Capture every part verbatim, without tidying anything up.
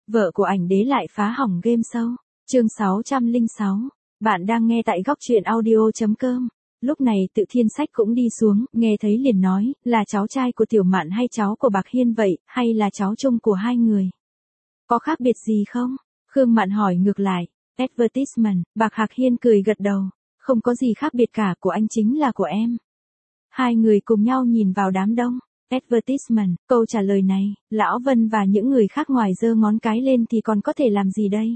Vợ của ảnh đế lại phá hỏng game show. Chương sáu trăm lẻ sáu. Bạn đang nghe tại góc truyện audio chấm com. Lúc này Tự Thiên Sách cũng đi xuống, nghe thấy liền nói, là cháu trai của Tiểu Mạn hay cháu của Bạc Hiên vậy, hay là cháu chung của hai người? Có khác biệt gì không? Khương Mạn hỏi ngược lại. Advertisement, Bạc Hạc Hiên cười gật đầu. Không có gì khác biệt cả, của anh chính là của em. Hai người cùng nhau nhìn vào đám đông. Advertisement, câu trả lời này, Lão Vân và những người khác ngoài giơ ngón cái lên thì còn có thể làm gì đây?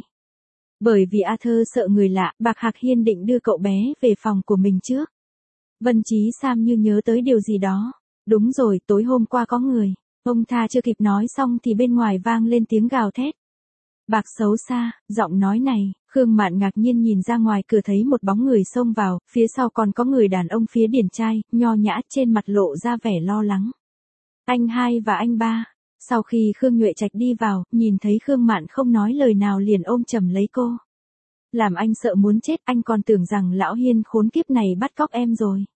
Bởi vì Arthur sợ người lạ, Bạc Hạc Hiên định đưa cậu bé về phòng của mình trước. Vân Chí Sam như nhớ tới điều gì đó. Đúng rồi, tối hôm qua có người. Ông ta chưa kịp nói xong thì bên ngoài vang lên tiếng gào thét. Bạc xấu xa, giọng nói này, Khương Mạn ngạc nhiên nhìn ra ngoài cửa thấy một bóng người xông vào, phía sau còn có người đàn ông phía điển trai, nho nhã trên mặt lộ ra vẻ lo lắng. Anh hai và anh ba. Sau khi Khương Nhuệ Trạch đi vào, nhìn thấy Khương Mạn không nói lời nào liền ôm chầm lấy cô. Làm anh sợ muốn chết, anh còn tưởng rằng lão Hiên khốn kiếp này bắt cóc em rồi.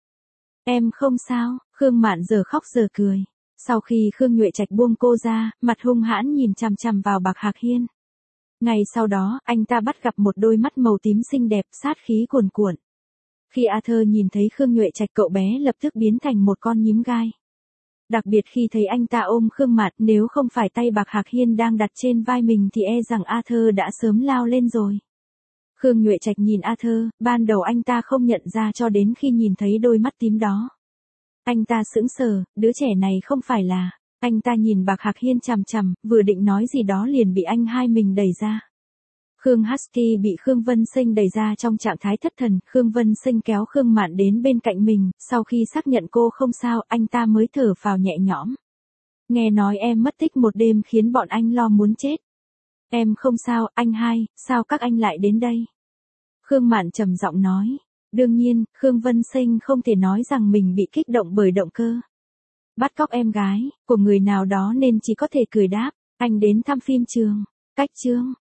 Em không sao, Khương Mạn giờ khóc giờ cười. Sau khi Khương Nhuệ Trạch buông cô ra, mặt hung hãn nhìn chằm chằm vào Bạc Hạc Hiên. Ngày sau đó, anh ta bắt gặp một đôi mắt màu tím xinh đẹp, sát khí cuồn cuộn. Khi Arthur nhìn thấy Khương Nhuệ Trạch, cậu bé lập tức biến thành một con nhím gai. Đặc biệt khi thấy anh ta ôm Khương Mạn, nếu không phải tay Bạc Hạc Hiên đang đặt trên vai mình thì e rằng Arthur đã sớm lao lên rồi. Khương Nhuệ Trạch nhìn Arthur, ban đầu anh ta không nhận ra cho đến khi nhìn thấy đôi mắt tím đó. Anh ta sững sờ, đứa trẻ này không phải là... Anh ta nhìn Bạc Hạc Hiên chằm chằm, vừa định nói gì đó liền bị anh hai mình đẩy ra. Khương Husky bị Khương Vân Sinh đẩy ra trong trạng thái thất thần, Khương Vân Sinh kéo Khương Mạn đến bên cạnh mình, sau khi xác nhận cô không sao, anh ta mới thở phào nhẹ nhõm. Nghe nói em mất tích một đêm khiến bọn anh lo muốn chết. Em không sao, anh hai, sao các anh lại đến đây? Khương Mạn trầm giọng nói. Đương nhiên, Khương Vân Sinh không thể nói rằng mình bị kích động bởi động cơ bắt cóc em gái của người nào đó nên chỉ có thể cười đáp, anh đến thăm phim trường. Cách chương